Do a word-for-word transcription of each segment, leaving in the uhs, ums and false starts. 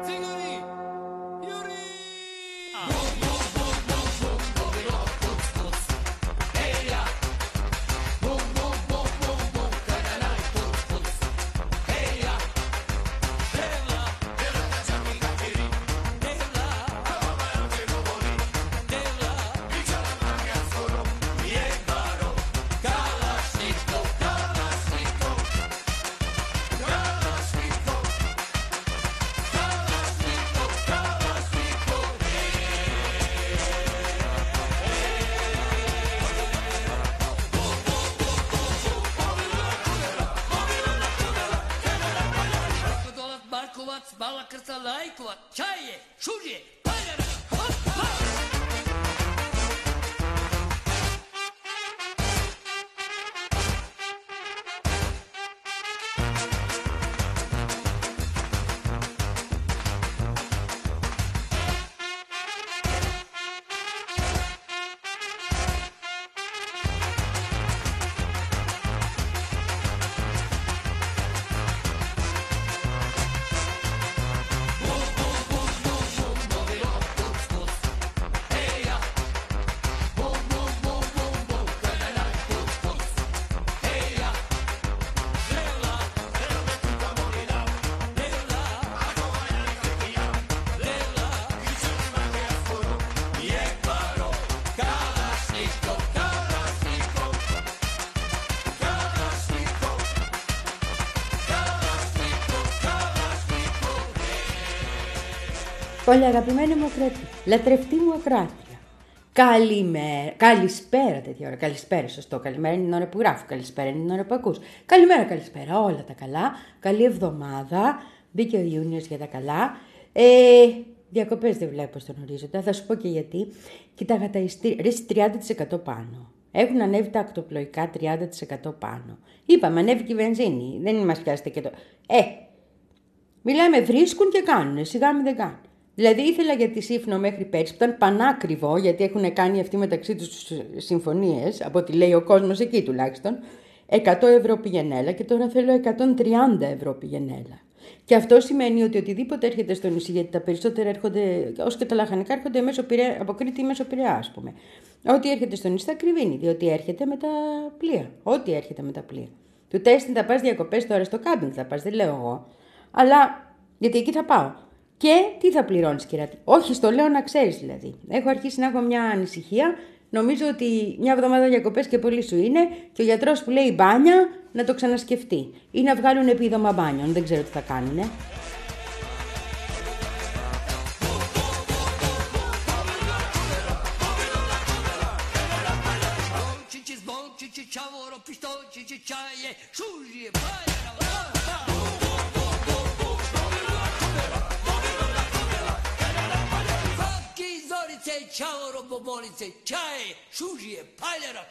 Bala krsta lajkovat, čaje, šužje, Πολύ αγαπημένη μου ακροατή, λατρευτή μου ακροάτρια. Καλημέρα, καλησπέρα τέτοια ώρα, καλησπέρα σωστό, καλημέρα είναι την ώρα που γράφω, καλησπέρα είναι την ώρα που ακούς. Καλημέρα, καλησπέρα, όλα τα καλά, καλή εβδομάδα, μπήκε ο Ιούνιος για τα καλά. Ε, διακοπές δεν βλέπω στον ορίζοντα, θα σου πω και γιατί. Κοίταγα τα ειστήρια, ρε τριάντα τοις εκατό πάνω. Έχουν ανέβει τα ακτοπλοϊκά τριάντα τοις εκατό πάνω. Είπαμε, ανέβηκε η βενζίνη, δεν μας πιάσετε και το... Ε, μιλάμε, βρίσκουν και κάνουν, σιγά μην δεν κάνουν. Δηλαδή ήθελα για τη Σύφνο μέχρι πέρσι, που ήταν πανάκριβο, γιατί έχουν κάνει αυτοί μεταξύ τους συμφωνίες, από ό,τι λέει ο κόσμος εκεί τουλάχιστον, εκατό ευρώ πηγενέλα και τώρα θέλω εκατόν τριάντα ευρώ πηγενέλα. Και αυτό σημαίνει ότι οτιδήποτε έρχεται στο νησί, γιατί τα περισσότερα έρχονται, ως και τα λαχανικά έρχονται μέσω Πειραιά, από Κρήτη μέσω Πειραιά, ας πούμε. Ό,τι έρχεται στο νησί θα κρυβίνει, διότι έρχεται με τα πλοία. Ό,τι έρχεται με τα πλοία. Του τέστην θα πας διακοπές τώρα στο κάμπινγκ, θα πας, δεν λέω εγώ. Αλλά γιατί εκεί θα πάω. Και τι θα πληρώνεις, κυράτη? Όχι, στο λέω να ξέρεις δηλαδή. Έχω αρχίσει να έχω μια ανησυχία. Νομίζω ότι μια εβδομάδα διακοπές και πολύ σου είναι και ο γιατρός που λέει μπάνια να το ξανασκεφτεί. Ή να βγάλουν επίδομα μπάνιων. Δεν ξέρω τι θα κάνουνε. Ciao robobolice, čaje, šužije, paljara.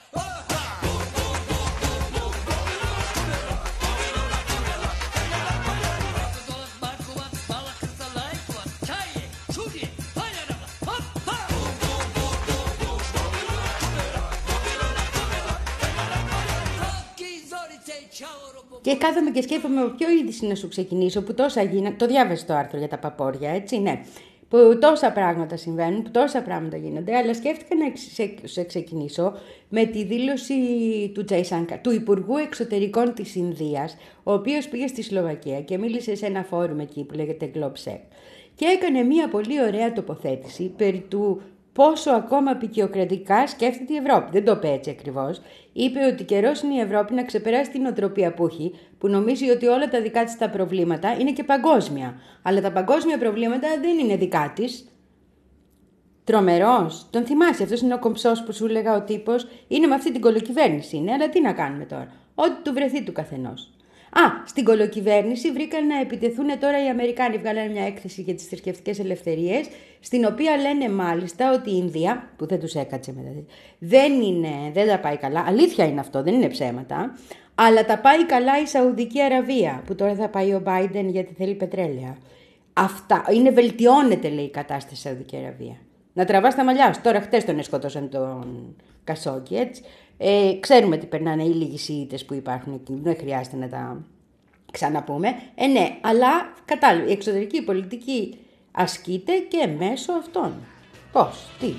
Και κάθομαι και σκέφτομαι από ποιο είδηση να σου ξεκινήσω, που τόσα γίνανε. Το διάβασε το άρθρο για τα παπόρια, έτσι, ναι. Που τόσα πράγματα συμβαίνουν, που τόσα πράγματα γίνονται, αλλά σκέφτηκα να σε, σε ξεκινήσω με τη δήλωση του Τζαϊσάνκα, του Υπουργού Εξωτερικών της Ινδίας, ο οποίος πήγε στη Σλοβακία και μίλησε σε ένα φόρουμ εκεί που λέγεται GlobeSec και έκανε μια πολύ ωραία τοποθέτηση περί του πόσο ακόμα ποικιοκρατικά σκέφτεται η Ευρώπη. Δεν το είπε έτσι ακριβώς. Είπε ότι καιρός είναι η Ευρώπη να ξεπεράσει την οτροπία που έχει, που νομίζει ότι όλα τα δικά της τα προβλήματα είναι και παγκόσμια. Αλλά τα παγκόσμια προβλήματα δεν είναι δικά της. Τρομερός. Τον θυμάσαι, αυτός είναι ο κομψός που σου έλεγα ο τύπος. Είναι με αυτή την κολοκυβέρνηση, είναι, αλλά τι να κάνουμε τώρα. Ό,τι του βρεθεί του καθενός. Α, στην κολοκυβέρνηση βρήκαν να επιτεθούν τώρα οι Αμερικάνοι. Βγάλανε μια έκθεση για τις θρησκευτικές ελευθερίες, στην οποία λένε μάλιστα ότι η Ινδία, που δεν τους έκατσε μετά, δεν, είναι, δεν τα πάει καλά. Αλήθεια είναι αυτό, δεν είναι ψέματα. Αλλά τα πάει καλά η Σαουδική Αραβία, που τώρα θα πάει ο Biden γιατί θέλει πετρέλαια. Αυτά, είναι, βελτιώνεται λέει η κατάσταση στη Σαουδική Αραβία. Να τραβάς τα μαλλιά σου. Τώρα χτες τον εσκότωσαν τον Κασόκι, έτσι. Ε, ξέρουμε τι περνάνε οι λίγοι Σιήτες που υπάρχουν εκεί. Δεν χρειάζεται να τα Ξαναπούμε, ε ναι, αλλά κατάλαβε, η εξωτερική πολιτική ασκείται και μέσω αυτών. Πώς, τι.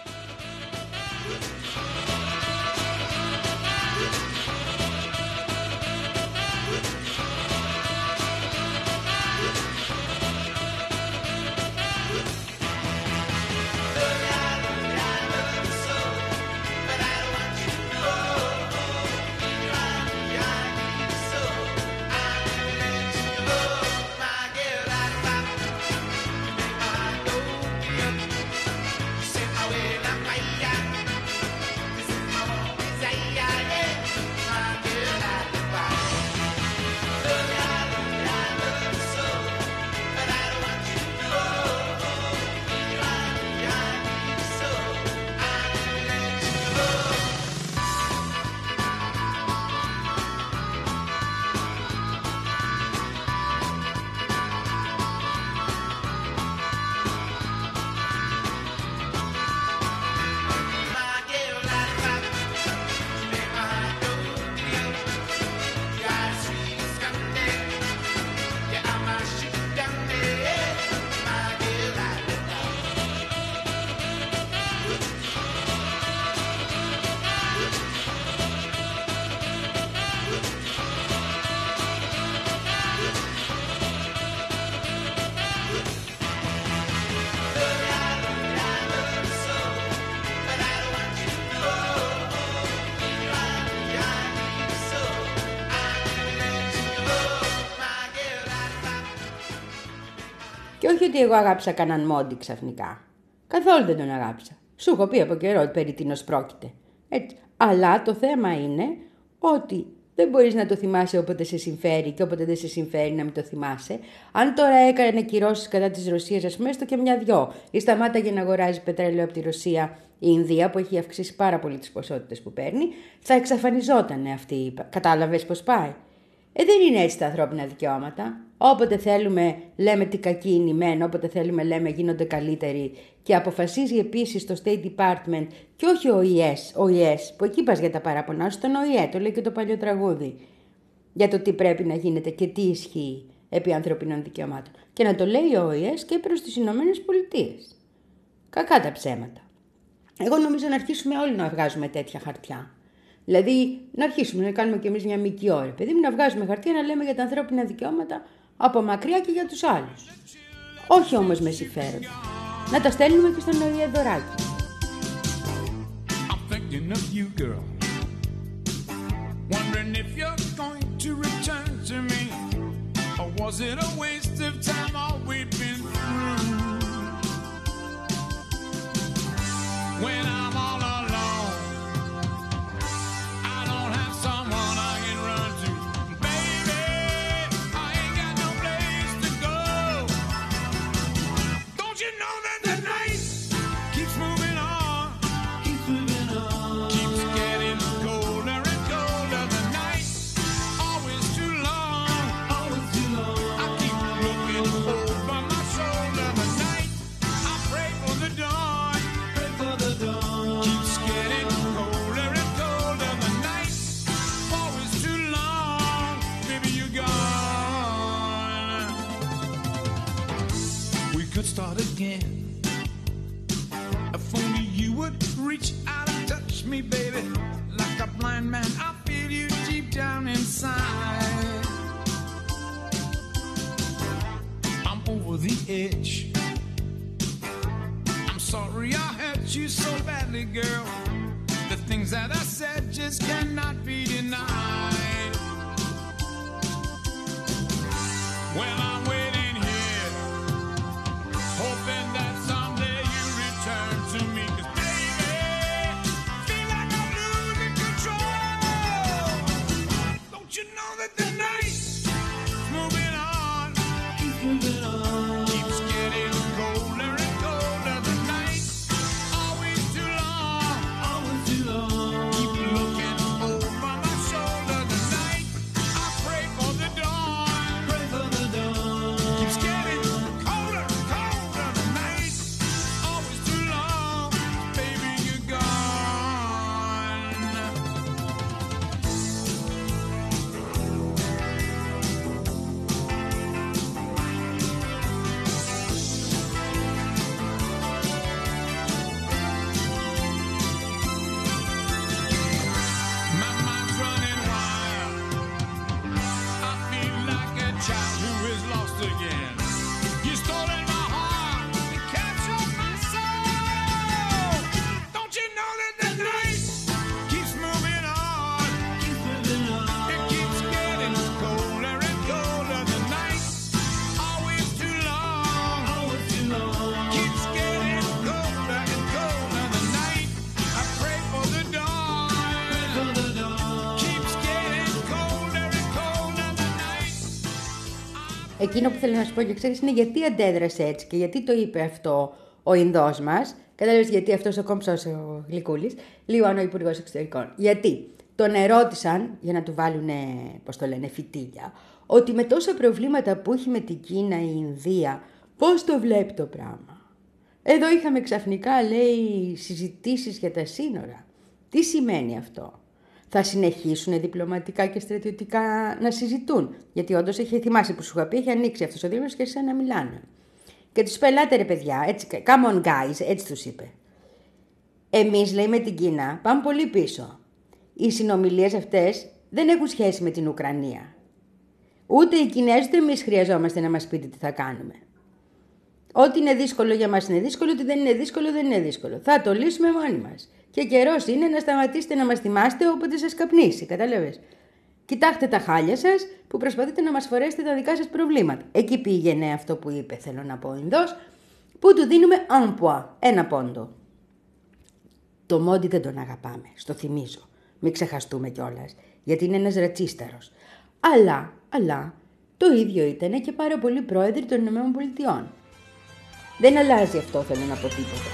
Και όχι ότι εγώ αγάπησα κανέναν Μόντι ξαφνικά. Καθόλου δεν τον αγάπησα. Σου έχω πει από καιρό περί τίνος πρόκειται. Έτσι. Αλλά το θέμα είναι ότι δεν μπορείς να το θυμάσαι όποτε σε συμφέρει και όποτε δεν σε συμφέρει να μην το θυμάσαι. Αν τώρα έκανε κυρώσεις κατά της Ρωσίας, ας πούμε, έστω και μια-δυο, ή σταμάταγε να αγοράζει πετρέλαιο από τη Ρωσία η Ινδία, που έχει αυξήσει πάρα πολύ τις ποσότητες που παίρνει, θα εξαφανιζόταν αυτή. Κατάλαβες πώς πάει. Ε, δεν είναι έτσι τα ανθρώπινα δικαιώματα. Όποτε θέλουμε λέμε τι κακοί είναι οι μεν, όποτε θέλουμε λέμε γίνονται καλύτεροι, και αποφασίζει επίσης το State Department και όχι ο ι ες, ο ι ες, που εκεί πας για τα παράπονά σου, τον ο ι ε, το λέει και το παλιό τραγούδι, για το τι πρέπει να γίνεται και τι ισχύει επί ανθρωπίνων δικαιωμάτων. Και να το λέει ο ι ες και προς τις Ηνωμένες Πολιτείες. Κακά τα ψέματα. Εγώ νομίζω να αρχίσουμε όλοι να βγάζουμε τέτοια χαρτιά. Δηλαδή να αρχίσουμε να κάνουμε κι εμείς μια μικιό, ρε παιδί μου, να βγάζουμε χαρτιά να λέμε για τα ανθρώπινα δικαιώματα από μακριά και για τους άλλους. Όχι όμως με συμφέροντα. Να τα στέλνουμε και στον ο ι ε δωράκι. Start again. If only you would reach out and touch me, baby. Like a blind man, I feel you deep down inside. I'm over the edge. I'm sorry I hurt you so badly, girl. The things that I said just cannot be denied. Well, I'm waiting. Hoping that someday you return to me, 'cause baby, feel like I'm losing control. Don't you know that the night is moving on, keeps moving on, keeps getting colder and colder. The night always too long, always too long. Keep looking over my shoulder. The night I pray for the dawn, pray for the dawn. Keeps getting colder. Εκείνο που θέλω να σου πω και ξέρεις είναι γιατί αντέδρασε έτσι και γιατί το είπε αυτό ο Ινδός μας. Κατάλαβες γιατί αυτός ο κόμψος ο Γλυκούλης, λίγο αν ο Υπουργός Εξωτερικών. Γιατί τον ερώτησαν, για να του βάλουν, πώς το λένε, φυτίλια, ότι με τόσα προβλήματα που έχει με την Κίνα η Ινδία, πώς το βλέπει το πράγμα. Εδώ είχαμε ξαφνικά, λέει, συζητήσεις για τα σύνορα. Τι σημαίνει αυτό? Θα συνεχίσουν διπλωματικά και στρατιωτικά να συζητούν? Γιατί όντως έχει θυμάσει που σου είχα πει, έχει ανοίξει αυτός ο δήμος και άρχισαν να μιλάνε. Και τους πελάτε ρε παιδιά, έτσι, come on guys, έτσι τους είπε. Εμείς, λέει, με την Κίνα πάμε πολύ πίσω. Οι συνομιλίες αυτές δεν έχουν σχέση με την Ουκρανία. Ούτε οι Κινέζοι ούτε εμείς χρειαζόμαστε να μας πείτε τι θα κάνουμε. Ό,τι είναι δύσκολο για μας είναι δύσκολο, ό,τι δεν είναι δύσκολο δεν είναι δύσκολο. Θα το λύσουμε μόνοι μας. Και καιρός είναι να σταματήσετε να μας θυμάστε όποτε σας καπνίσει, κατάλαβες. Κοιτάξτε τα χάλια σας που προσπαθείτε να μας φορέσετε τα δικά σας προβλήματα. Εκεί πήγαινε αυτό που είπε, θέλω να πω, ο Ινδός, που του δίνουμε un point, ένα πόντο. Το Μόντι δεν τον αγαπάμε, στο θυμίζω. Μην ξεχαστούμε κιόλας, γιατί είναι ένας ρατσίσταρος. Αλλά, αλλά, το ίδιο ήταν και πάρα πολλοί πρόεδροι των ΗΠΑ. Δεν αλλάζει αυτό, θέλω να πω τίποτα.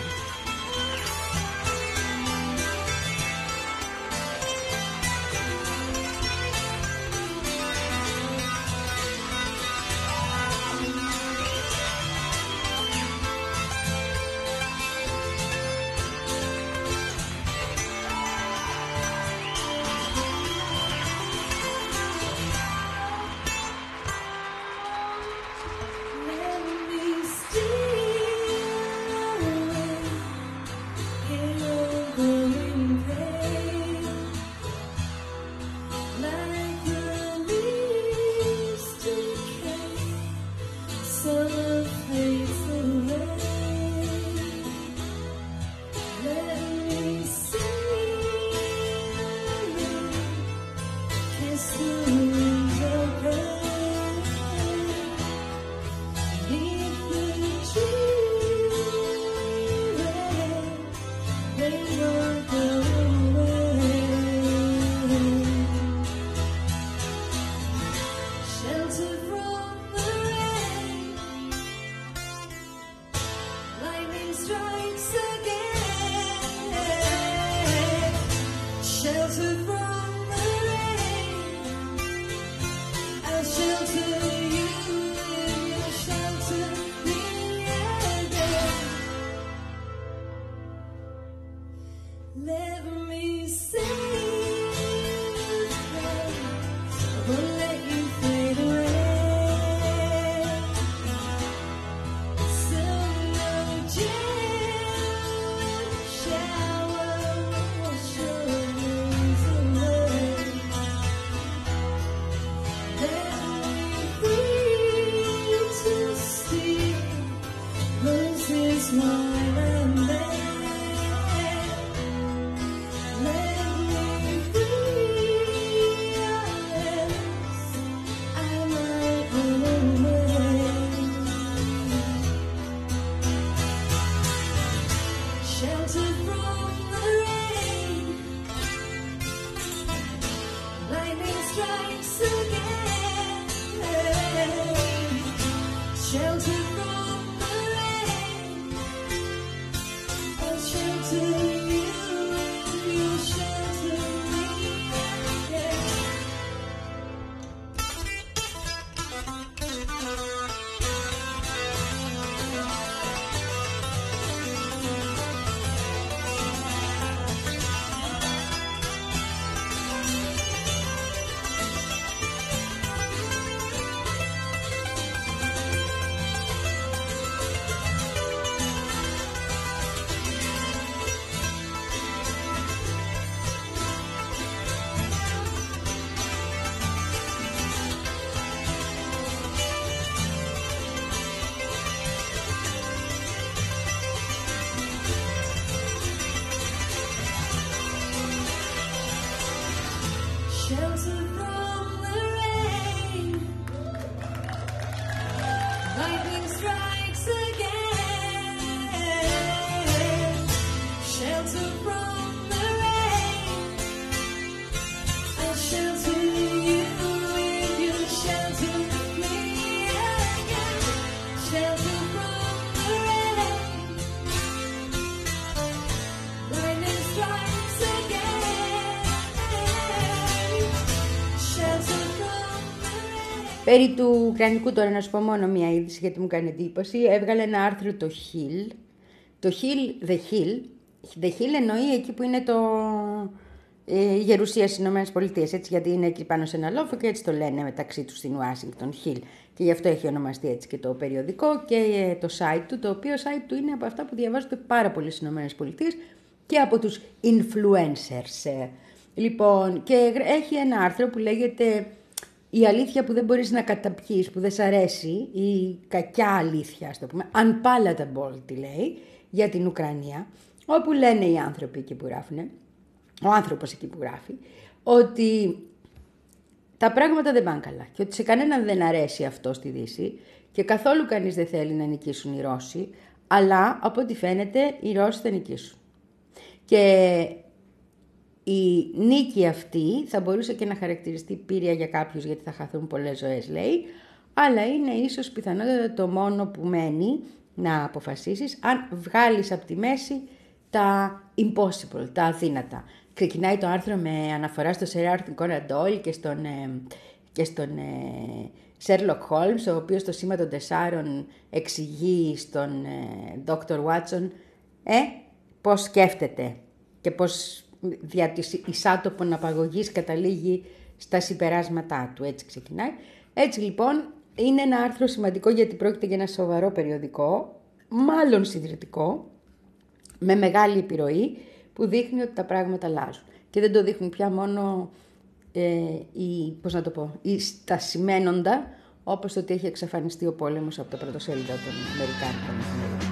Περί του Ουκρανικού τώρα να σου πω μόνο μία είδηση γιατί μου κάνει εντύπωση. Έβγαλε ένα άρθρο το Hill. Το Hill, The Hill, The Hill εννοεί εκεί που είναι το, ε, η γερουσία στις Ηνωμένες Πολιτείες, έτσι, γιατί είναι εκεί πάνω σε ένα λόφο και έτσι το λένε μεταξύ τους στην Ουάσιγκτον Hill. Και γι' αυτό έχει ονομαστεί έτσι και το περιοδικό και ε, το site του, το οποίο site του είναι από αυτά που διαβάζονται πάρα πολύ στις Ηνωμένες Πολιτείες και από τους influencers. Λοιπόν, και έχει ένα άρθρο που λέγεται «Η αλήθεια που δεν μπορείς να καταπιείς, που δεν σ' αρέσει, η κακιά αλήθεια, ας το πούμε, unpalatable» τη λέει, για την Ουκρανία, όπου λένε οι άνθρωποι εκεί που γράφουν, ο άνθρωπος εκεί που γράφει, ότι τα πράγματα δεν πάνε καλά και ότι σε κανέναν δεν αρέσει αυτό στη Δύση και καθόλου κανείς δεν θέλει να νικήσουν οι Ρώσοι, αλλά από ό,τι φαίνεται οι Ρώσοι θα νικήσουν. Και η νίκη αυτή θα μπορούσε και να χαρακτηριστεί πήρια για κάποιους γιατί θα χαθούν πολλές ζωές, λέει, αλλά είναι ίσως πιθανότατα το μόνο που μένει να αποφασίσεις αν βγάλεις από τη μέση τα impossible, τα αδύνατα. Ξεκινάει το άρθρο με αναφορά στο Sir Arthur Conan Doyle και στον, ε, και στον ε, Sherlock Holmes, ο οποίος στο σήμα των τεσσάρων εξηγεί στον ε, Doctor Watson ε, πώς σκέφτεται και πώς δια της εισάτοπων απαγωγής καταλήγει στα συμπεράσματά του. Έτσι ξεκινάει. Έτσι λοιπόν είναι ένα άρθρο σημαντικό γιατί πρόκειται για ένα σοβαρό περιοδικό, μάλλον συντηρητικό, με μεγάλη επιρροή που δείχνει ότι τα πράγματα αλλάζουν. Και δεν το δείχνουν πια μόνο ε, οι, πώς να το πω, οι, τα σημαίνοντα, όπως το ότι έχει εξαφανιστεί ο πόλεμος από τα πρωτοσέλιδα των Αμερικάνικων εφημερίδων.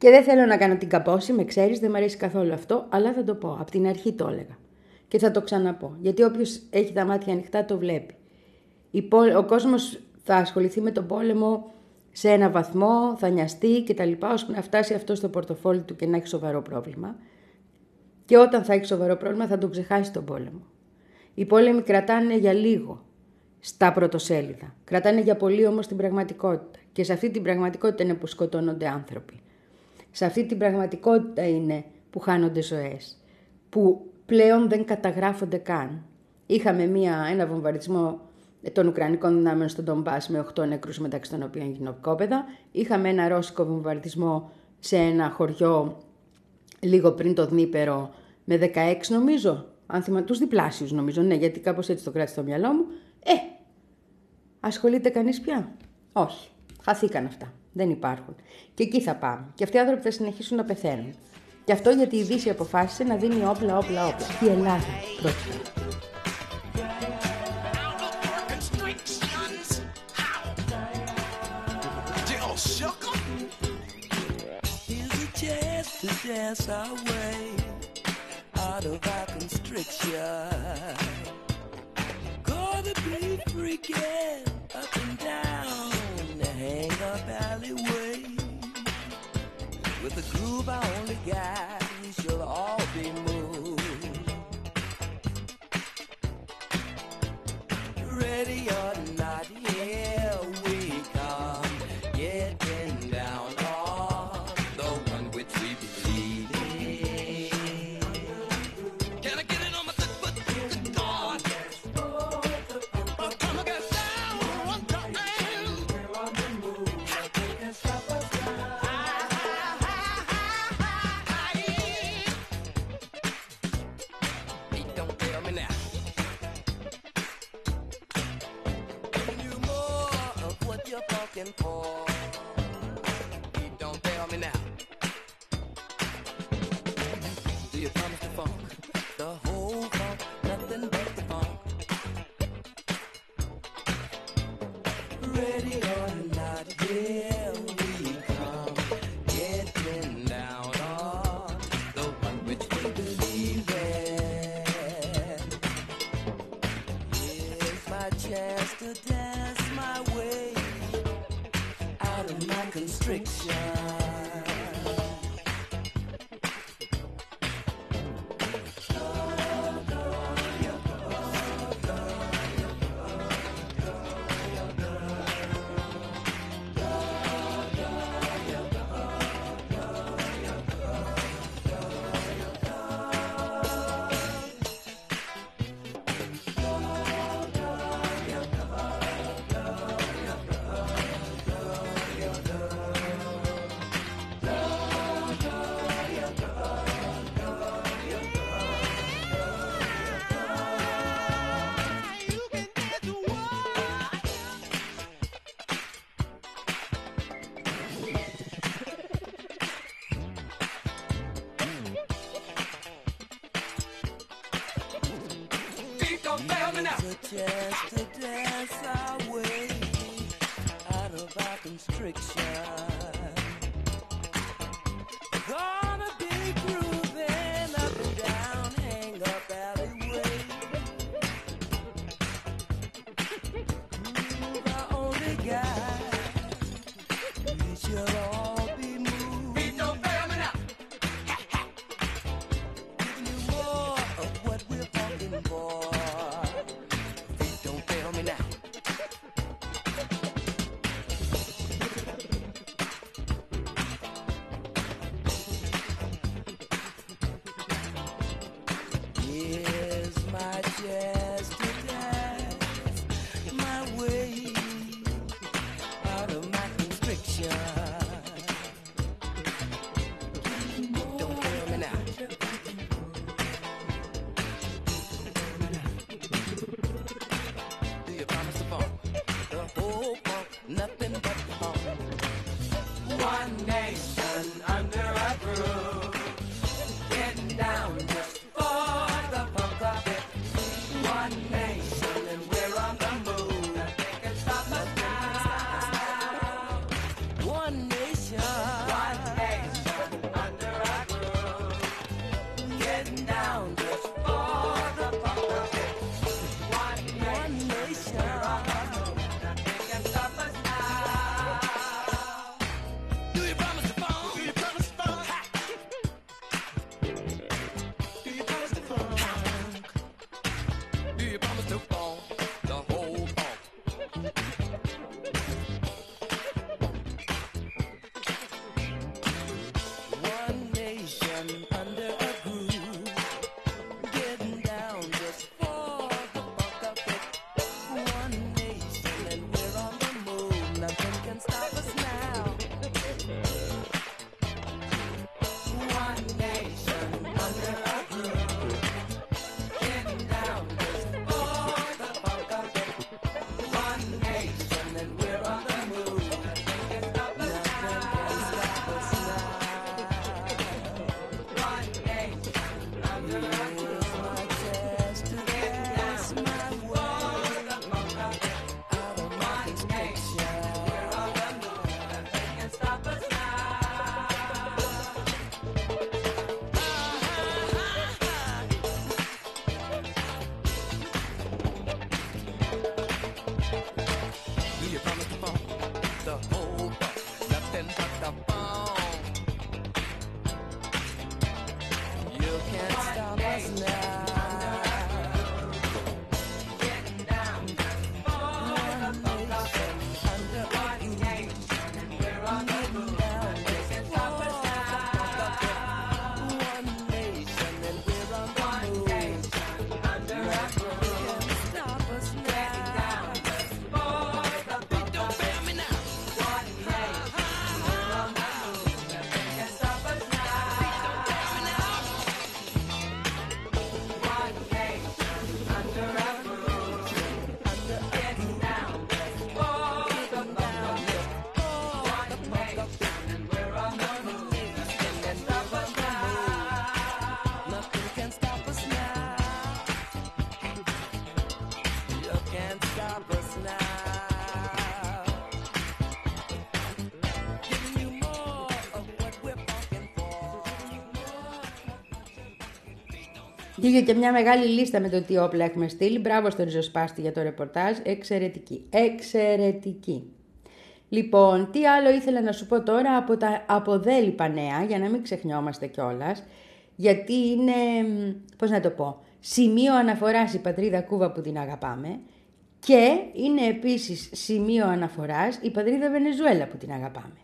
Και δεν θέλω να κάνω την καπόση, με ξέρεις, δεν μου αρέσει καθόλου αυτό, αλλά θα το πω. Από την αρχή το έλεγα. Και θα το ξαναπώ. Γιατί όποιος έχει τα μάτια ανοιχτά το βλέπει. Ο κόσμος θα ασχοληθεί με τον πόλεμο σε ένα βαθμό, θα νοιαστεί κτλ. Ώστε να φτάσει αυτό στο πορτοφόλι του και να έχει σοβαρό πρόβλημα. Και όταν θα έχει σοβαρό πρόβλημα θα τον ξεχάσει τον πόλεμο. Οι πόλεμοι κρατάνε για λίγο στα πρωτοσέλιδα. Κρατάνε για πολύ όμως την πραγματικότητα. Και σε αυτή την πραγματικότητα είναι που σκοτώνονται άνθρωποι. Σε αυτή την πραγματικότητα είναι που χάνονται ζωές. Που πλέον δεν καταγράφονται καν. Είχαμε μία, ένα βομβαρδισμό των Ουκρανικών δυνάμεων στον Ντομπάς με οκτώ νεκρούς, μεταξύ των οποίων γυναικόπαιδα. Είχαμε ένα ρώσικο βομβαρδισμό σε ένα χωριό λίγο πριν το Δνήπερο με δεκαέξι νομίζω. Αν θυμάμαι, τους διπλάσιους νομίζω, ναι, γιατί κάπως έτσι το κράτησε στο μυαλό μου. Ε, ασχολείται κανείς πια? Όχι. Χαθήκαν αυτά. Δεν υπάρχουν. Και εκεί θα πάμε. Και αυτοί οι άνθρωποι θα συνεχίσουν να πεθαίνουν. Και αυτό γιατί η Δύση αποφάσισε να δίνει όπλα, όπλα, όπλα. Η Ελλάδα πρόσφατα. Dance our way out of our constriction. Gonna be freaking up and down the hang up alleyway. With the groove I only got, we shall all be moved. Ready or not, here we come, getting down on the one which we believe in. Can I get it on my foot, foot, foot, God? Oh, come on, get down on time. We're on the move, nothing can stop us now. Hey, don't tell me now. You more of what you're fucking for. Hey, don't tell me now. Do you promise the funk? The whole funk, nothing but the funk. Ready or not, here we come, getting down on the one which we believe in. Here's my chance to dance my way out of my constriction. Just to dance our way out of our constriction. Gonna be grooving up and down, hang up alleyway. Groove I only got, we shall all be moved. Beat don't fail me now. Giving you more of what we're fucking for. Do you promise to phone the whole bunch? Nothing but the phone. You can't stop us now. Βγήκε και μια μεγάλη λίστα με το τι όπλα έχουμε στείλει. Μπράβο στον Ριζοσπάστη για το ρεπορτάζ. Εξαιρετική. Εξαιρετική. Λοιπόν, τι άλλο ήθελα να σου πω τώρα από τα αποδέλυπα νέα, για να μην ξεχνιόμαστε κιόλας, γιατί είναι, πώς να το πω, σημείο αναφοράς η πατρίδα Κούβα που την αγαπάμε και είναι επίσης σημείο αναφοράς η πατρίδα Βενεζουέλα που την αγαπάμε.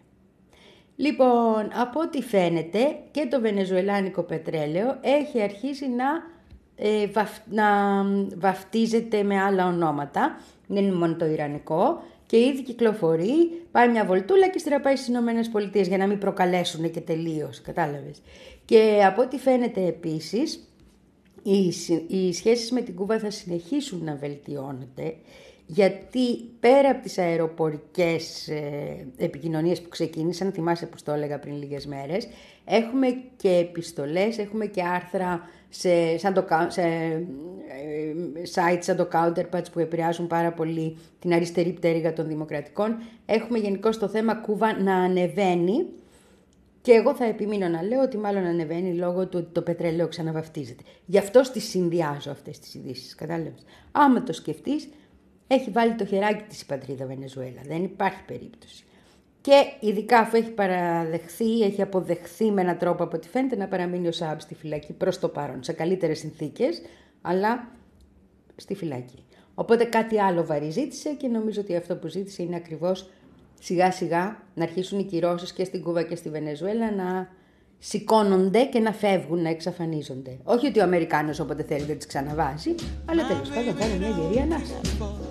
Λοιπόν, από ό,τι φαίνεται και το βενεζουελάνικο πετρέλαιο έχει αρχίσει να, ε, βαφ, να βαφτίζεται με άλλα ονόματα. Δεν είναι μόνο το ιρανικό και ήδη κυκλοφορεί, πάει μια βολτούλα και ύστερα πάει στις Ηνωμένες Πολιτείες για να μην προκαλέσουν και τελείως, κατάλαβες. Και από ό,τι φαίνεται επίσης, οι, οι σχέσεις με την Κούβα θα συνεχίσουν να βελτιώνονται, γιατί πέρα από τις αεροπορικές ε, επικοινωνίες που ξεκίνησαν, θυμάσαι που το έλεγα πριν λίγες μέρες, έχουμε και επιστολές, έχουμε και άρθρα σε, σαν το, σε ε, sites σαν το Counterpunch που επηρεάζουν πάρα πολύ την αριστερή πτέρυγα των δημοκρατικών. Έχουμε γενικώς το θέμα Κούβα να ανεβαίνει και εγώ θα επιμείνω να λέω ότι μάλλον ανεβαίνει λόγω του ότι το πετρέλαιο ξαναβαφτίζεται. Γι' αυτό στις συνδυάζω αυτές τις ειδήσεις, κατάλαβες. Άμα το σκεφτείς, έχει βάλει το χεράκι της η πατρίδα Βενεζουέλα. Δεν υπάρχει περίπτωση. Και ειδικά αφού έχει παραδεχθεί, έχει αποδεχθεί με έναν τρόπο από ό,τι φαίνεται να παραμείνει ο Σάμπ στη φυλακή προς το παρόν. Σε καλύτερες συνθήκες, αλλά στη φυλακή. Οπότε κάτι άλλο βαρύ ζήτησε και νομίζω ότι αυτό που ζήτησε είναι ακριβώς σιγά σιγά να αρχίσουν οι κυρώσεις και στην Κούβα και στη Βενεζουέλα να σηκώνονται και να φεύγουν, να εξαφανίζονται. Όχι ότι ο Αμερικάνος όποτε θέλει δεν τις ξαναβάζει, αλλά τέλος πάντων κάνει μια γερή ανάσα.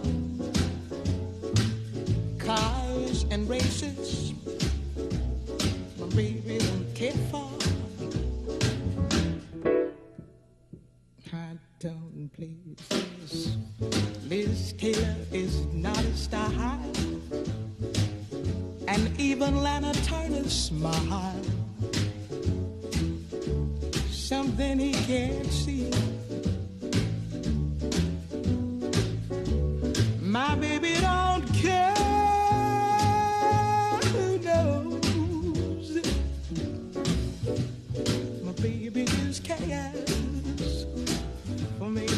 Cars and races, my baby don't care for. Hot down places, Liz Taylor is not a star, and even Lana Turner's smile, something he can't see. My baby don't care. Baby is chaos for me.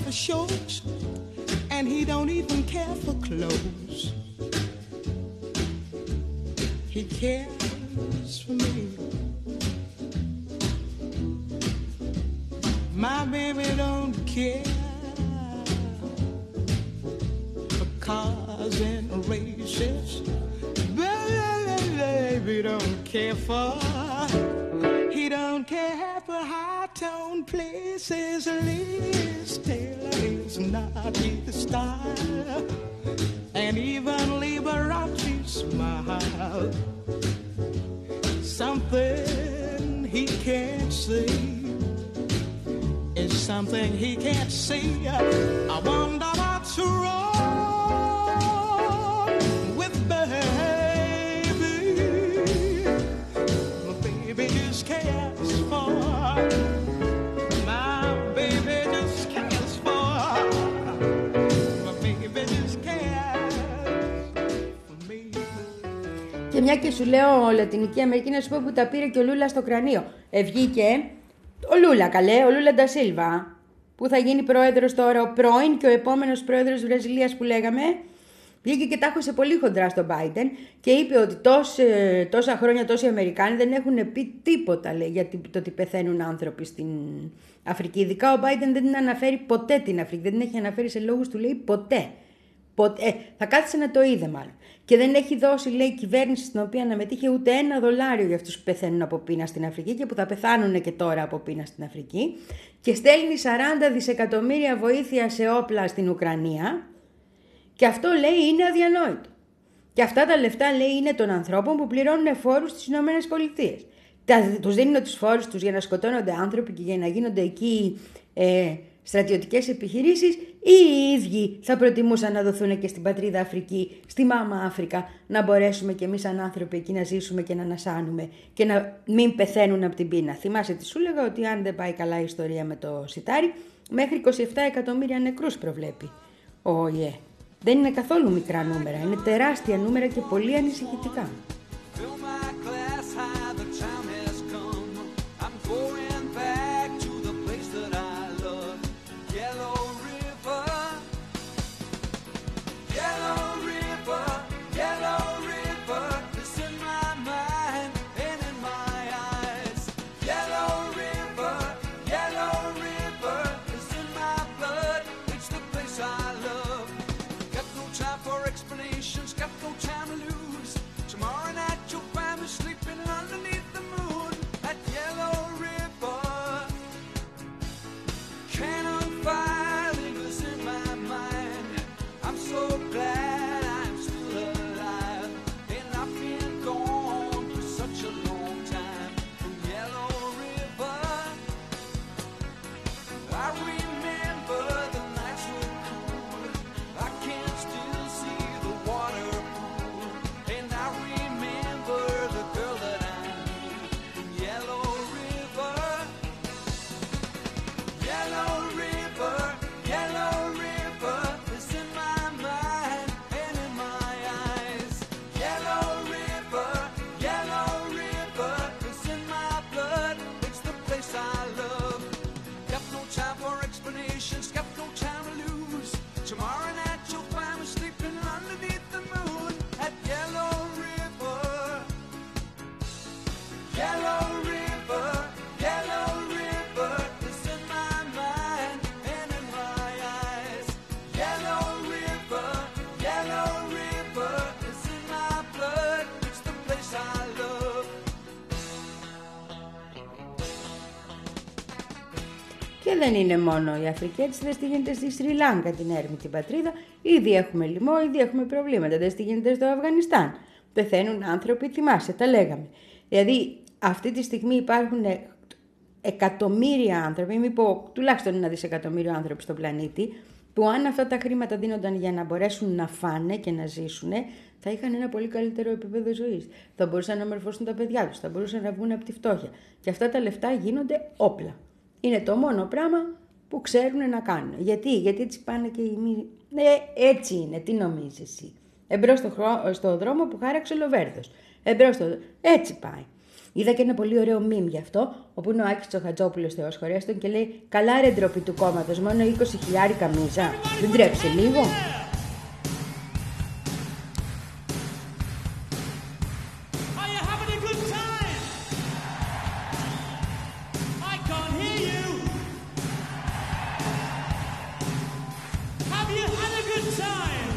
for shorts, and he don't even care for clothes. He cares for me. My baby don't care for cars and races. Baby don't care for. He don't care for high-tone places. Liz Taylor is not his style, and even Liberace smile. Something he can't see is something he can't see. I wonder what's wrong with baby. My baby just cares for. My baby just cares for. My baby just cares for me. Και μια και σου λέω Λατινική Αμερική, να σου πω που τα πήρε και ο Λούλα στο κρανίο. Ευγήκε ο Λούλα, καλέ, ο Λούλα Ντα Σίλβα, που θα γίνει πρόεδρος τώρα, ο πρώην και ο επόμενος πρόεδρος της Βραζιλίας που λέγαμε. Βγήκε και τα άχωσε πολύ χοντρά στον Biden και είπε ότι τόσ, τόσα χρόνια τόσοι Αμερικάνοι δεν έχουν πει τίποτα, λέει, για το ότι πεθαίνουν άνθρωποι στην Αφρική. Ειδικά ο Biden δεν την αναφέρει ποτέ την Αφρική, δεν την έχει αναφέρει σε λόγους του, λέει, ποτέ. ποτέ. Ε, θα κάθισε να το είδε μάλλον. Και δεν έχει δώσει, λέει, κυβέρνηση στην οποία να μετήχε ούτε ένα δολάριο για αυτούς που πεθαίνουν από πείνα στην Αφρική και που θα πεθάνουν και τώρα από πείνα στην Αφρική. Και στέλνει σαράντα δισεκατομμύρια βοήθεια σε όπλα στην Ουκρανία. Και αυτό, λέει, είναι αδιανόητο. Και αυτά τα λεφτά, λέει, είναι των ανθρώπων που πληρώνουν φόρους στις Ηνωμένες Πολιτείες. Τους δίνουν τους φόρους τους για να σκοτώνονται άνθρωποι και για να γίνονται εκεί ε, στρατιωτικές επιχειρήσεις, ή οι ίδιοι θα προτιμούσαν να δοθούν και στην πατρίδα Αφρική, στη μάμα Αφρικα, να μπορέσουμε κι εμείς σαν άνθρωποι εκεί να ζήσουμε και να ανασάνουμε και να μην πεθαίνουν από την πείνα. Θυμάσαι τι σου έλεγα, ότι αν δεν πάει καλά η ιστορία με το σιτάρι, μέχρι είκοσι επτά εκατομμύρια νεκρούς προβλέπει ο ΟΗΕ. Δεν είναι καθόλου μικρά νούμερα, είναι τεράστια νούμερα και πολύ ανησυχητικά. Και δεν είναι μόνο η Αφρική, έτσι δεν γίνεται στη Σρι Λάγκα, την έρμη την πατρίδα. Ήδη έχουμε λοιμό, ήδη έχουμε προβλήματα. Δεν γίνεται στο Αφγανιστάν. Πεθαίνουν άνθρωποι, θυμάσαι, τα λέγαμε. Δηλαδή, αυτή τη στιγμή υπάρχουν εκατομμύρια άνθρωποι, μην πω τουλάχιστον ένα δισεκατομμύριο άνθρωποι στον πλανήτη, που αν αυτά τα χρήματα δίνονταν για να μπορέσουν να φάνε και να ζήσουν, θα είχαν ένα πολύ καλύτερο επίπεδο ζωής. Θα μπορούσαν να μορφώσουν τα παιδιά τους, θα μπορούσαν να βγουν από τη φτώχεια. Και αυτά τα λεφτά γίνονται όπλα. Είναι το μόνο πράγμα που ξέρουν να κάνουν. Γιατί, Γιατί έτσι πάνε και οι μη... Ναι, έτσι είναι, τι νομίζεις εσύ. Εμπρός στο, χρό... στο δρόμο που χάραξε ο Λοβέρδος. Εμπρός στο... Έτσι πάει. Είδα και ένα πολύ ωραίο μιμ γι' αυτό, όπου είναι ο Άκης Τσοχατζόπουλος θεοσχωρέστον και λέει «Καλά ρε ντροπή του κόμματος, μόνο είκοσι χιλιάρικα μίζα, δεν τρέψε λίγο». Are you having a good time? I can't hear you. Have you had a good time?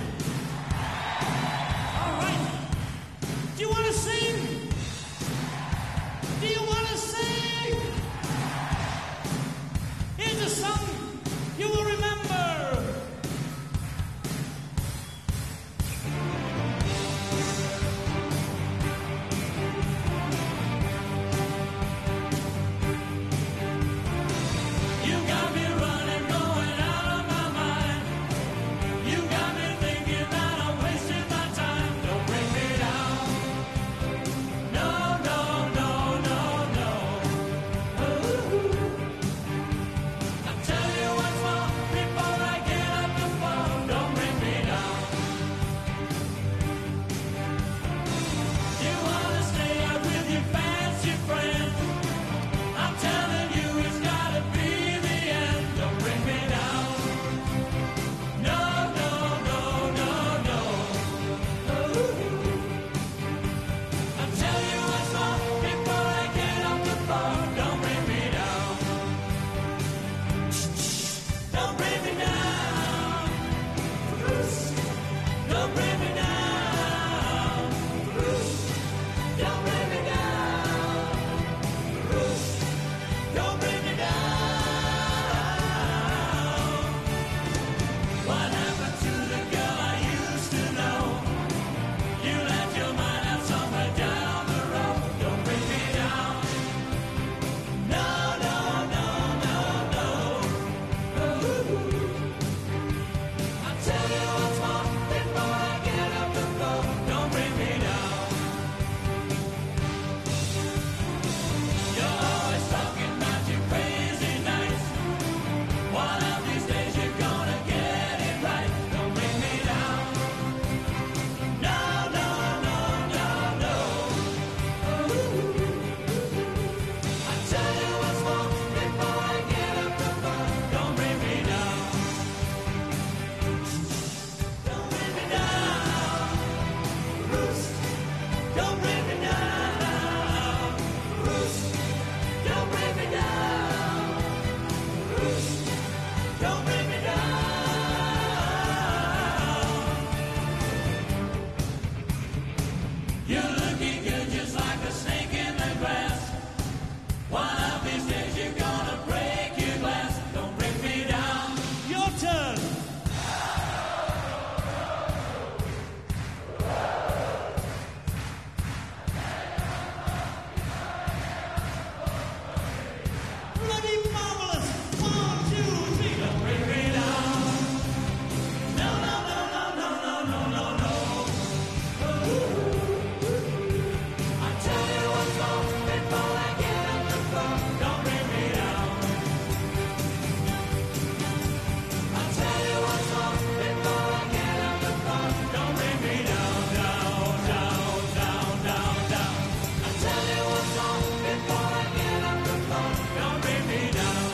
All right. Do you want to sing? Do you want to sing? Here's a song you will remember. You got me running, going out of my mind. You got me thinking that I'm wasting my time. Don't bring me down. No, no, no, no, no. Ooh. I tell you what's wrong before I get up the phone. Don't bring me down. You wanna stay out with your fancy friends? I'm telling you, it's gotta be the end. Don't bring me down. No, no, no, no, no. Ooh. I tell you what's wrong before I get off the phone. Don't bring me down. Don't bring me down. Don't bring me down. Don't bring me down. Don't bring me down. What happened to the girl I used to know? You left your mind out somewhere down the road. Don't bring me down. No, no, no, no, no. I tell you what's wrong before I get up the phone. Don't bring me down. You're always talking about your crazy nights. One of these days you're gonna get it right. Don't bring me down. No, no, no, no, no. I tell you what's wrong before I get up the phone. Don't bring me down. Don't bring me down. Don't bring me down. Don't bring me down. Don't bring me down. You're looking good just like a snake in the grass. One of these days you're gonna break your glass. Don't bring me down. Your turn. Bloody marvelous. One, two, three. Don't bring me down. No, no, no, no, no, no, no, no, no. I tell you what's wrong before I get up the phone. Don't bring me down. I tell you what's wrong before I get up the phone. Don't bring me down, down, down, down, down, down. I tell you what's wrong before I get up the phone. Don't bring me down.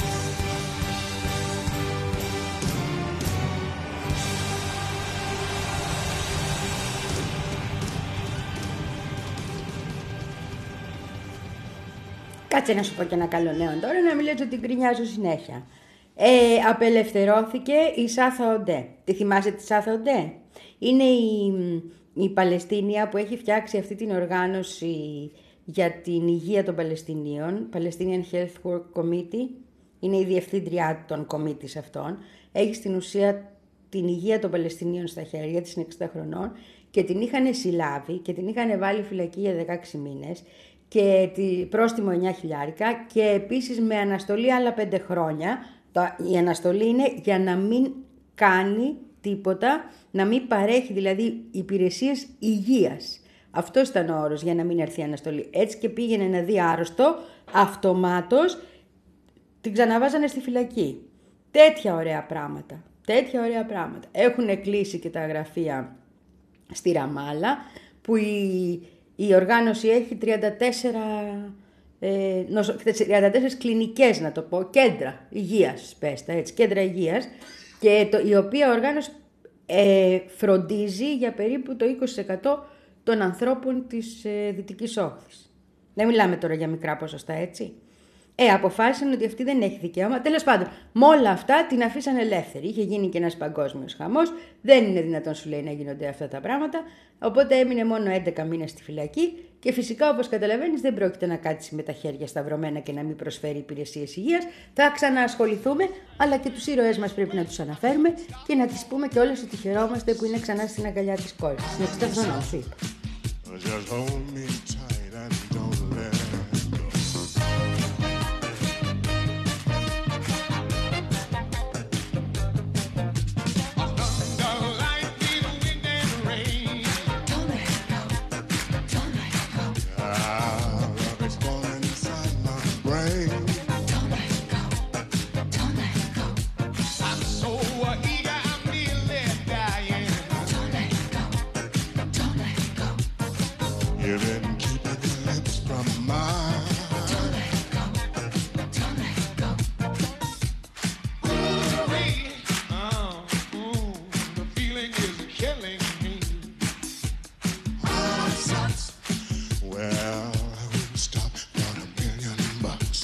Κάτσε να σου πω και ένα καλό νέο τώρα, να μην λες ότι γκρινιάζω συνέχεια. Ε, απελευθερώθηκε η Σάθα Οντέ. Τη θυμάσαι τη Σάθα Οντέ? Είναι η, η Παλαιστίνια που έχει φτιάξει αυτή την οργάνωση για την υγεία των Παλαιστινίων, Palestinian Health Work Committee. Είναι η διευθύντριά των committees αυτών. Έχει στην ουσία την υγεία των Παλαιστινίων στα χέρια της, είναι εξήντα χρονών, και την είχαν συλλάβει και την είχαν βάλει φυλακή για δεκαέξι μήνες και τη, πρόστιμο εννιά χιλιάρικα και επίσης με αναστολή άλλα πέντε χρόνια. Η αναστολή είναι για να μην κάνει τίποτα, να μην παρέχει δηλαδή υπηρεσίες υγείας. Αυτό ήταν ο όρος για να μην έρθει η αναστολή. Έτσι και πήγαινε να δει άρρωστο, αυτομάτως την ξαναβάζανε στη φυλακή. Τέτοια ωραία πράγματα. Τέτοια ωραία πράγματα. Έχουν κλείσει και τα γραφεία στη Ραμάλα, που η, Η οργάνωση έχει τριάντα τέσσερα, ε, νοσο, τριάντα τέσσερις κλινικές, να το πω, κέντρα υγείας, πες τα έτσι, κέντρα υγείας, και το, η οποία οργάνωση ε, φροντίζει για περίπου το είκοσι τοις εκατό των ανθρώπων της ε, Δυτικής Όχθης. Δεν μιλάμε τώρα για μικρά ποσοστά, έτσι. Ε, αποφάσισαν ότι αυτή δεν έχει δικαίωμα. Τέλος πάντων, με όλα αυτά την αφήσαν ελεύθερη. Είχε γίνει και ένας παγκόσμιος χαμός. Δεν είναι δυνατόν, σου λέει, να γίνονται αυτά τα πράγματα. Οπότε έμεινε μόνο έντεκα μήνες στη φυλακή. Και φυσικά, όπως καταλαβαίνεις, δεν πρόκειται να κάτσει με τα χέρια σταυρωμένα και να μην προσφέρει υπηρεσίες υγείας. Θα ξαναασχοληθούμε, αλλά και τους ήρωές μας πρέπει να τους αναφέρουμε και να τις πούμε και όλες ότι χαιρόμαστε που είναι ξανά στην αγκαλιά της κόρης. Είναι εξήντα χρονών, σου είπα. Just hold me tight and don't let go. Thunder, lightning, wind and rain. Don't let go. Don't let go. Ah, love is falling inside my brain. Don't let go. Don't let go. I'm so eager, I'm nearly dying. Don't let go. Don't let go. You've been keeping your lips from mine. Don't let go. Don't let go. Ooh-wee. Oh, ooh, the feeling is killing me. Oh, sucks. Well, I wouldn't stop for a million bucks.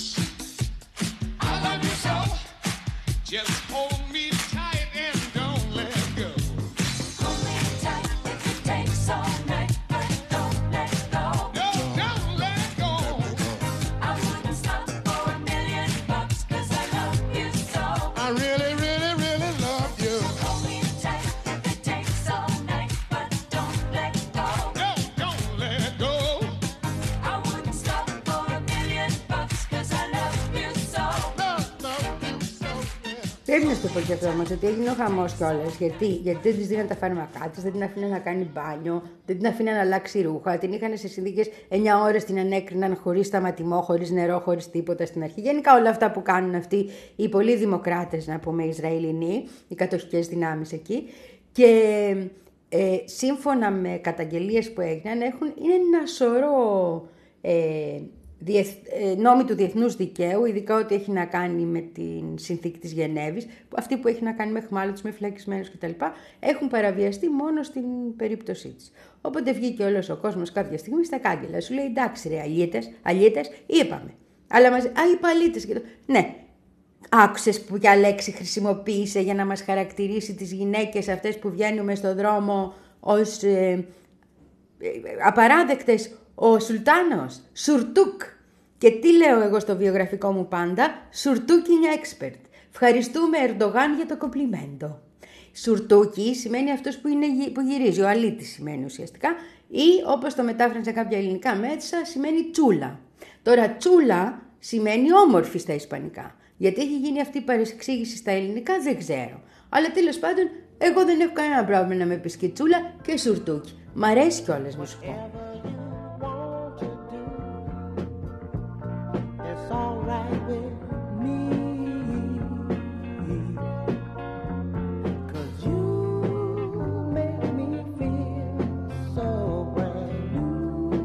I love you so. Just hold me tight and don't let go. Hold me tight if it takes all night, but don't let go. No, don't let go. I wouldn't stop for a million bucks, 'cause I love you so. I really, really, really love you. Hold me tight if it takes all night, but don't let go. No, don't let go. I wouldn't stop for a million bucks, 'cause I love you so. No, no, so yeah. Πρέπει να σου το πω και αυτό όμως, ότι έγινε ο χαμός κιόλας. Γιατί, γιατί δεν της δίναν τα φάρμακά της, δεν την αφήναν να κάνει μπάνιο, δεν την αφήναν να αλλάξει ρούχα. Την είχαν σε συνθήκες εννιά ώρες, την ανέκριναν χωρίς σταματημό, χωρίς νερό, χωρίς τίποτα στην αρχή. Γενικά όλα αυτά που κάνουν αυτοί οι πολλοί δημοκράτες, να πούμε, Ισραηλινοί, οι κατοχικές δυνάμεις εκεί. Και ε, σύμφωνα με καταγγελίες που έγιναν, έχουν, είναι ένα σωρό ε, διεθ, ε, νόμοι του διεθνούς δικαίου, ειδικά ό,τι έχει να κάνει με την συνθήκη της Γενέβης, που αυτή που έχει να κάνει με εχμάλωτους, με φυλακισμένους κτλ. Έχουν παραβιαστεί μόνο στην περίπτωσή της. Οπότε βγήκε όλος ο κόσμος κάποια στιγμή στα κάγκελα. Σου λέει, εντάξει ρε, αλίτες, αλίτες, είπαμε. Αλλά μας, α, είπα αλίτες. Και το, ναι, άκουσες που ποια λέξη χρησιμοποίησε για να μας χαρακτηρίσει τις γυναίκες αυτές που βγαίνουμε στον δρόμο ως ε, ε, απαράδεκτες, ο Σουλτάνος, Σουρτούκ. Και τι λέω εγώ στο βιογραφικό μου πάντα, Σουρτούκινια expert. Ευχαριστούμε Ερντογάν για το κομπλιμέντο. Σουρτούκι σημαίνει αυτός που, είναι, που γυρίζει, ο αλήτης σημαίνει ουσιαστικά, ή όπως το μετάφρασε σε κάποια ελληνικά μέσα, σημαίνει τσούλα. Τώρα τσούλα σημαίνει όμορφη στα ισπανικά. Γιατί έχει γίνει αυτή η παρεξήγηση στα ελληνικά δεν ξέρω. Αλλά τέλος πάντων, εγώ δεν έχω κανένα πρόβλημα να με πεις και τσούλα και Σουρτούκι. Μ' αρέσει κιόλας να σου πω. It's all right with me, 'cause you make me feel so brand new.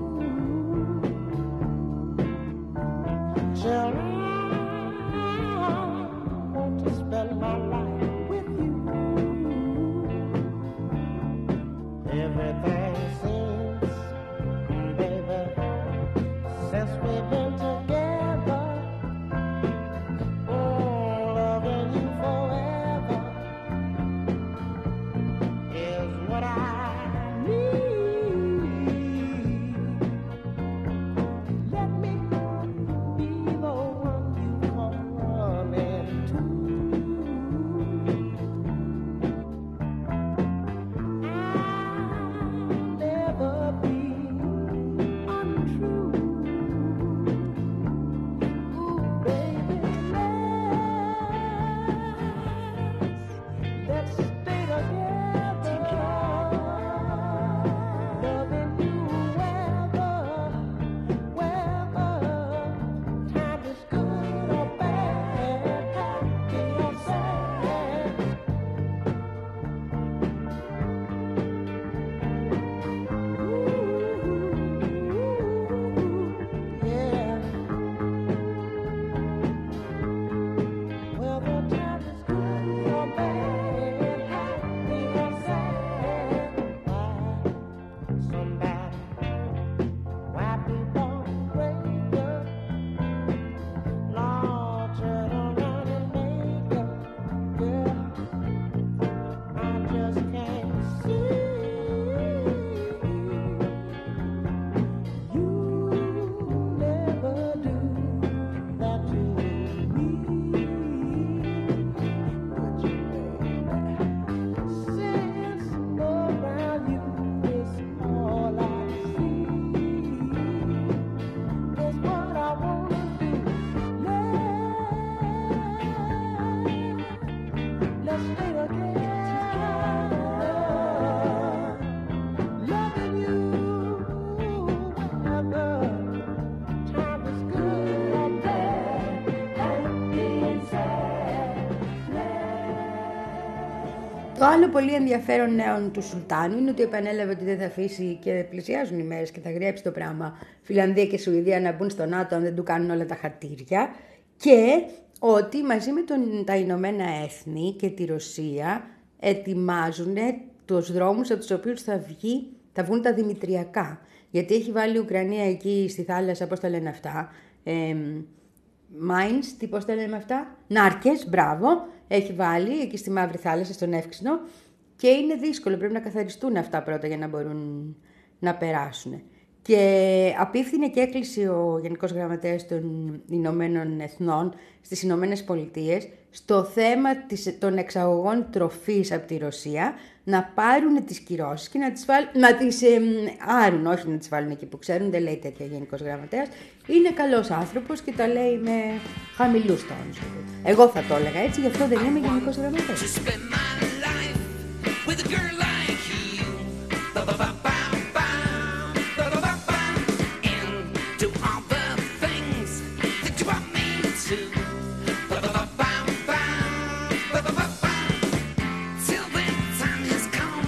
Shall I want to spend my life with you? Everything seems, baby, since we've been together, oh, loving you forever is what I need. Let me be the one you come running to. I'll never be untrue. Το άλλο πολύ ενδιαφέρον νέο του Σουλτάνου είναι ότι επανέλαβε ότι δεν θα αφήσει και πλησιάζουν οι μέρες και θα γρέψει το πράγμα Φιλανδία και Σουηδία να μπουν στο ΝΑΤΟ αν δεν του κάνουν όλα τα χατήρια, και ότι μαζί με τον, τα Ηνωμένα Έθνη και τη Ρωσία ετοιμάζουν τους δρόμους από τους οποίους θα, βγει, θα βγουν τα δημητριακά. Γιατί έχει βάλει η Ουκρανία εκεί στη θάλασσα, πώς τα λένε αυτά, ε, Mines, τι πώς τα λένε αυτά, νάρκες, μπράβο, έχει βάλει εκεί στη Μαύρη Θάλασσα, στον Εύξηνο, και είναι δύσκολο, πρέπει να καθαριστούν αυτά πρώτα για να μπορούν να περάσουν. Και απίφθινε και έκλεισε ο Γενικός Γραμματέας των Ηνωμένων Εθνών στις Ηνωμένες Πολιτείες στο θέμα της, των εξαγωγών τροφής από τη Ρωσία, να πάρουν τις κυρώσεις και να τις, βάλ, να τις ε, άρουν, όχι να τις βάλουν εκεί που ξέρουν, δεν λέει τέτοια Γενικός Γραμματέας. Είναι καλός άνθρωπος και τα λέει με χαμηλούς τόνους. Εγώ θα το έλεγα έτσι, γι' αυτό δεν είμαι Γενικός Γραμματέας. To spend my life with a girl like you. Ba-ba-ba-bam, bam, ba-ba-ba-bam. And do all the things that you want me to. Ba-ba-ba-bam, bam, ba-ba-ba-bam. Till that time has come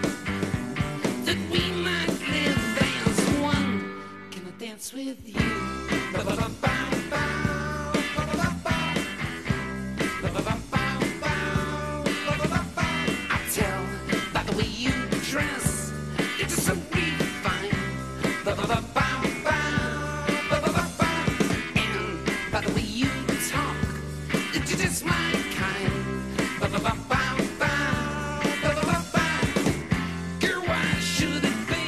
that we might live as one. Can I dance with you? Ba-ba-ba-bam, bam, ba-ba-ba-bam. Ba-ba-ba-bam, bam, ba-ba-ba-bam. I tell by the way you dress, you're just so refined. Ba-ba-ba-bam, bam, ba-ba-ba-bam. And by the way you talk, you're just my kind. Ba-ba-ba-bam, bam, ba-ba-ba-bam. Girl, why should it be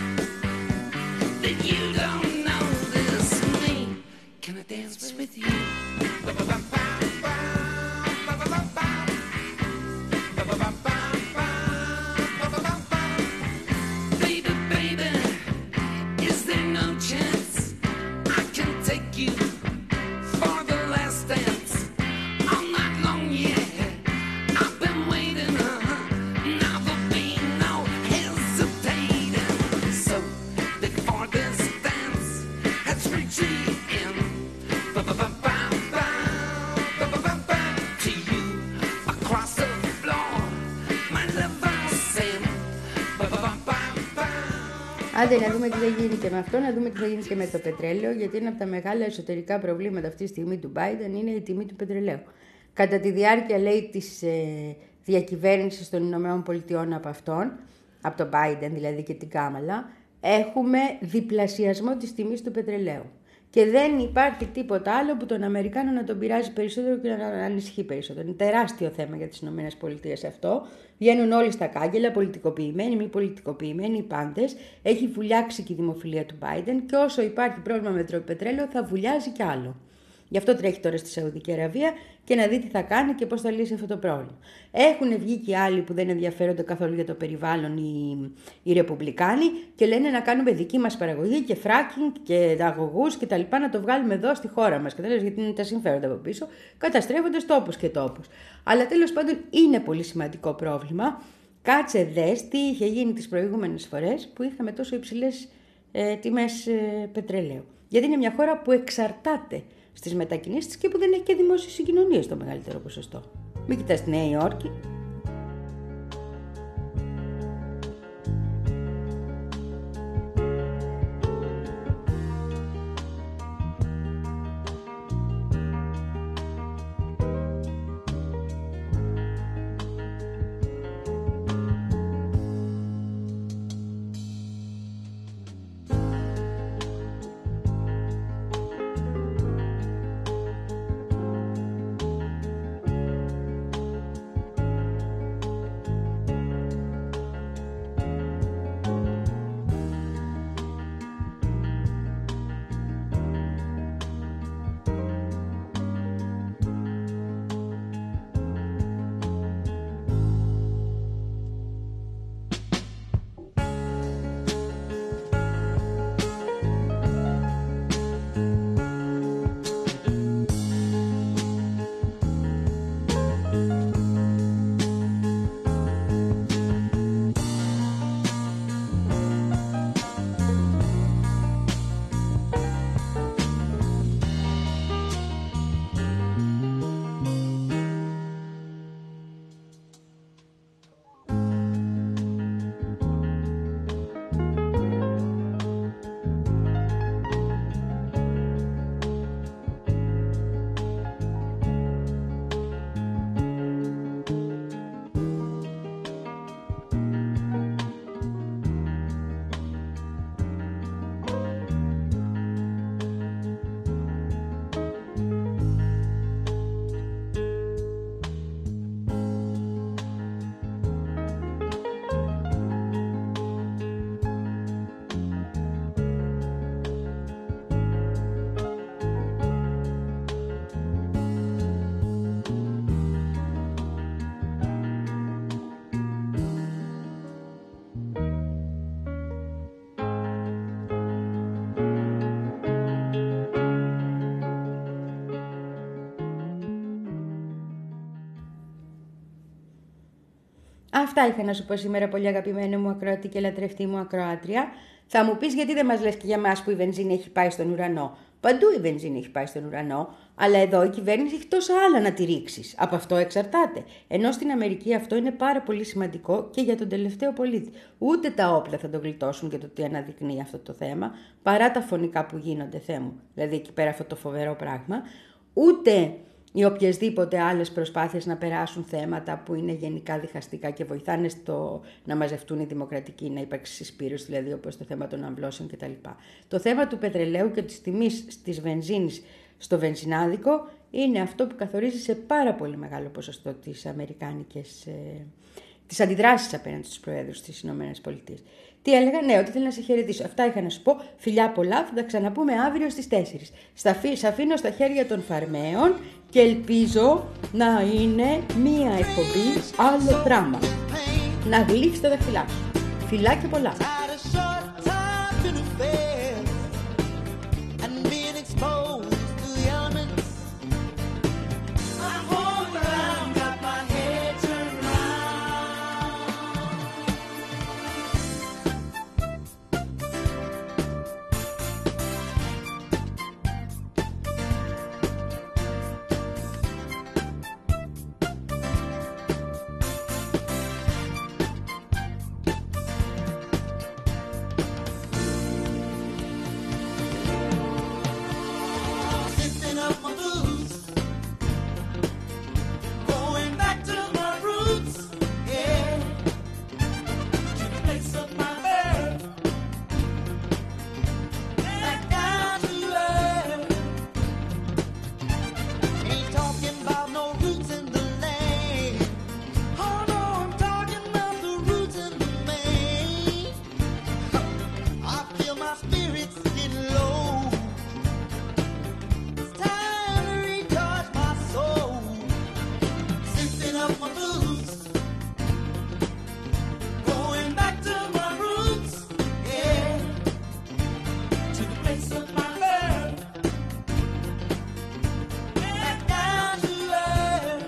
that you don't notice me? Can I dance with you? Ba-ba-bam, bam, ba-ba-ba-bam. Ba-ba-bam, bam, ba-ba-bam. Baby, baby, is there no chance I can take you for the last dance? All night long, yeah, I've been waiting, uh-huh. Now there'll be no hesitating. So before this dance has reached the end, ba-ba-bam, bam, ba-ba-bam, to you across the floor, my love I'll send. Ba-ba-bam, bam. Άντε να δούμε τι θα γίνει και με αυτό, να δούμε τι θα γίνει και με το πετρέλαιο, γιατί ένα από τα μεγάλα εσωτερικά προβλήματα αυτή τη στιγμή του Biden είναι η τιμή του πετρελαίου. Κατά τη διάρκεια, λέει, της ε, διακυβέρνησης των Ηνωμένων Πολιτειών από αυτόν, από τον Biden δηλαδή και την Κάμαλα, έχουμε διπλασιασμό της τιμής του πετρελαίου. Και δεν υπάρχει τίποτα άλλο που τον Αμερικάνο να τον πειράζει περισσότερο και να ανησυχεί περισσότερο. Είναι τεράστιο θέμα για τις ΗΠΑ αυτό. Βγαίνουν όλοι στα κάγκελα, πολιτικοποιημένοι, μη πολιτικοποιημένοι, οι πάντες. Έχει βουλιάξει και η δημοφιλία του Biden και όσο υπάρχει πρόβλημα με το πετρέλαιο θα βουλιάζει κι άλλο. Γι' αυτό τρέχει τώρα στη Σαουδική Αραβία και να δει τι θα κάνει και πώς θα λύσει αυτό το πρόβλημα. Έχουν βγει και άλλοι που δεν ενδιαφέρονται καθόλου για το περιβάλλον, οι, οι Ρεπουμπλικάνοι, και λένε να κάνουμε δική μας παραγωγή και φράκινγκ και αγωγούς και τα λοιπά, να το βγάλουμε εδώ στη χώρα μας. Κατάλαβες, γιατί είναι τα συμφέροντα από πίσω, καταστρέφοντας τόπους και τόπους. Αλλά τέλος πάντων είναι πολύ σημαντικό πρόβλημα. Κάτσε δες τι είχε γίνει τις προηγούμενες φορές που είχαμε τόσο υψηλές ε, τιμές ε, πετρελαίου. Γιατί είναι μια χώρα που εξαρτάται στις μετακινήσεις και που δεν έχει και δημόσιες συγκοινωνίες στο μεγαλύτερο ποσοστό. Μην κοιτάς τη Νέα Υόρκη. Αυτά είχα να σου πω σήμερα, πολύ αγαπημένη μου ακροατή και λατρευτή μου ακροάτρια. Θα μου πεις γιατί δεν μας λες και για μας που η βενζίνη έχει πάει στον ουρανό. Παντού η βενζίνη έχει πάει στον ουρανό, αλλά εδώ η κυβέρνηση έχει τόσα άλλα να τη ρίξεις. Από αυτό εξαρτάται. Ενώ στην Αμερική αυτό είναι πάρα πολύ σημαντικό και για τον τελευταίο πολίτη. Ούτε τα όπλα θα το γλιτώσουν και το τι αναδεικνύει αυτό το θέμα, παρά τα φωνικά που γίνονται, Θεέ μου. Δηλαδή εκεί πέρα αυτό το φοβερό πράγμα. Ούτε οι οποιασδήποτε άλλες προσπάθειες να περάσουν θέματα που είναι γενικά διχαστικά και βοηθάνε στο να μαζευτούν οι δημοκρατικοί, να υπάρξει συσπήρωση, δηλαδή όπως το θέμα των αμβλώσεων κτλ. Το θέμα του πετρελαίου και της τιμής της βενζίνης στο βενζινάδικο είναι αυτό που καθορίζει σε πάρα πολύ μεγάλο ποσοστό τις αμερικάνικες, ε, τις αντιδράσεις απέναντι στους προέδρους της ΗΠΑ. Τι έλεγα, ναι, ότι θέλω να σε χαιρετήσω. Αυτά είχα να σου πω. Φιλιά πολλά, θα τα ξαναπούμε αύριο στις τέσσερις. Σ' αφήνω στα χέρια των φαρμαίων και ελπίζω να είναι μία εκπομπή άλλο πράγμα. Να γλύψεις τα δαχτυλά σου. Φιλά και πολλά. Had a short time to the fair and being exposed to the elements. I'm home around, got my head turned round. Lifting up my boots, going back to my roots, yeah, to the place of my birth, back down to earth. Ain't talking about no roots in the land. Oh no, I'm talking about the roots in the man. I feel my spirits getting low. It's time to recharge my soul. Lifting up my boots, going back to my roots, yeah, to the place of my birth, back down to earth.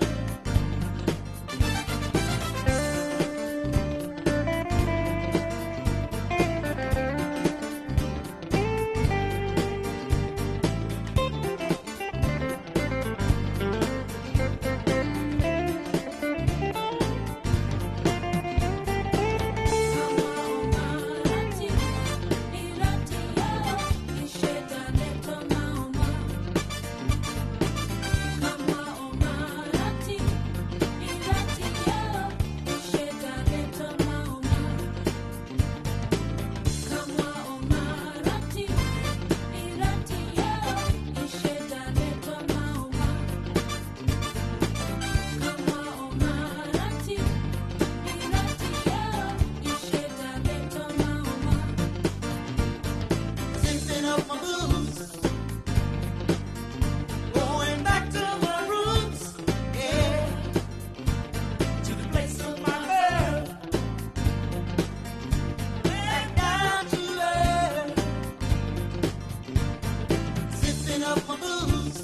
Lifting up my boots, going back to my roots, yeah, to the place of my birth, back down to earth. Lifting up my boots,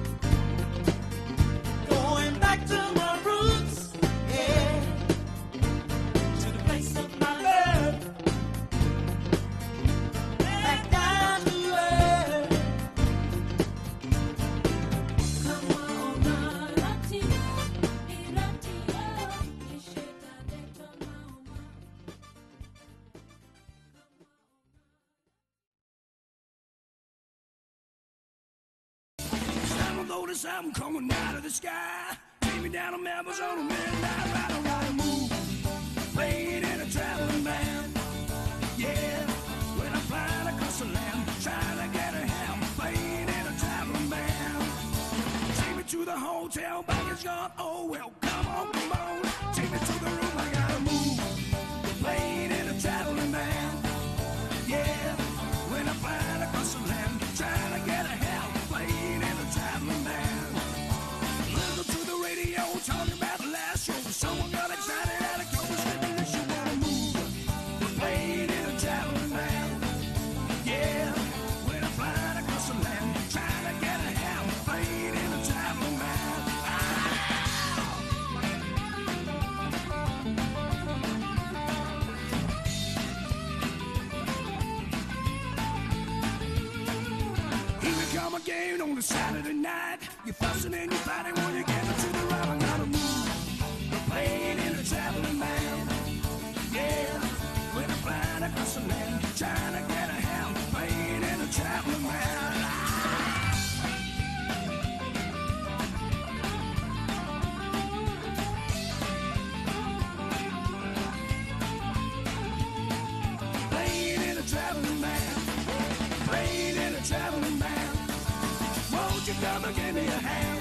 going back to my roots, yeah, to the place of my birth, back down to earth. Sound notice I'm coming out of the sky. Take me down to Memphis on a midnight ride. I wanna move, playing in a traveling band. Yeah, when I'm flying across the land, trying to get a hand, playing in a traveling band. Take me to the hotel, back is gone. Oh well, come on, come on. Take me to the room, I gotta move, playing in a traveling band. Yeah, when I'm flying across the land, trying to get a hand, playing in a traveling band. Listen to the radio, talking about the last show. Someone got excited at a chorus, maybe this you wanna move, playing in a traveling band. Yeah, when I'm flying across the land, trying to get a hand, playing in a traveling band. Ah! again on a Saturday night. You're fussing and you're fighting when you get to the right. I gotta move. We're playing in a traveling man. Yeah, we're flying across the land, trying to get a hand. Playing in a traveling man. Playing in a traveling man. Playing in a traveling man. Won't you come and give me a hand?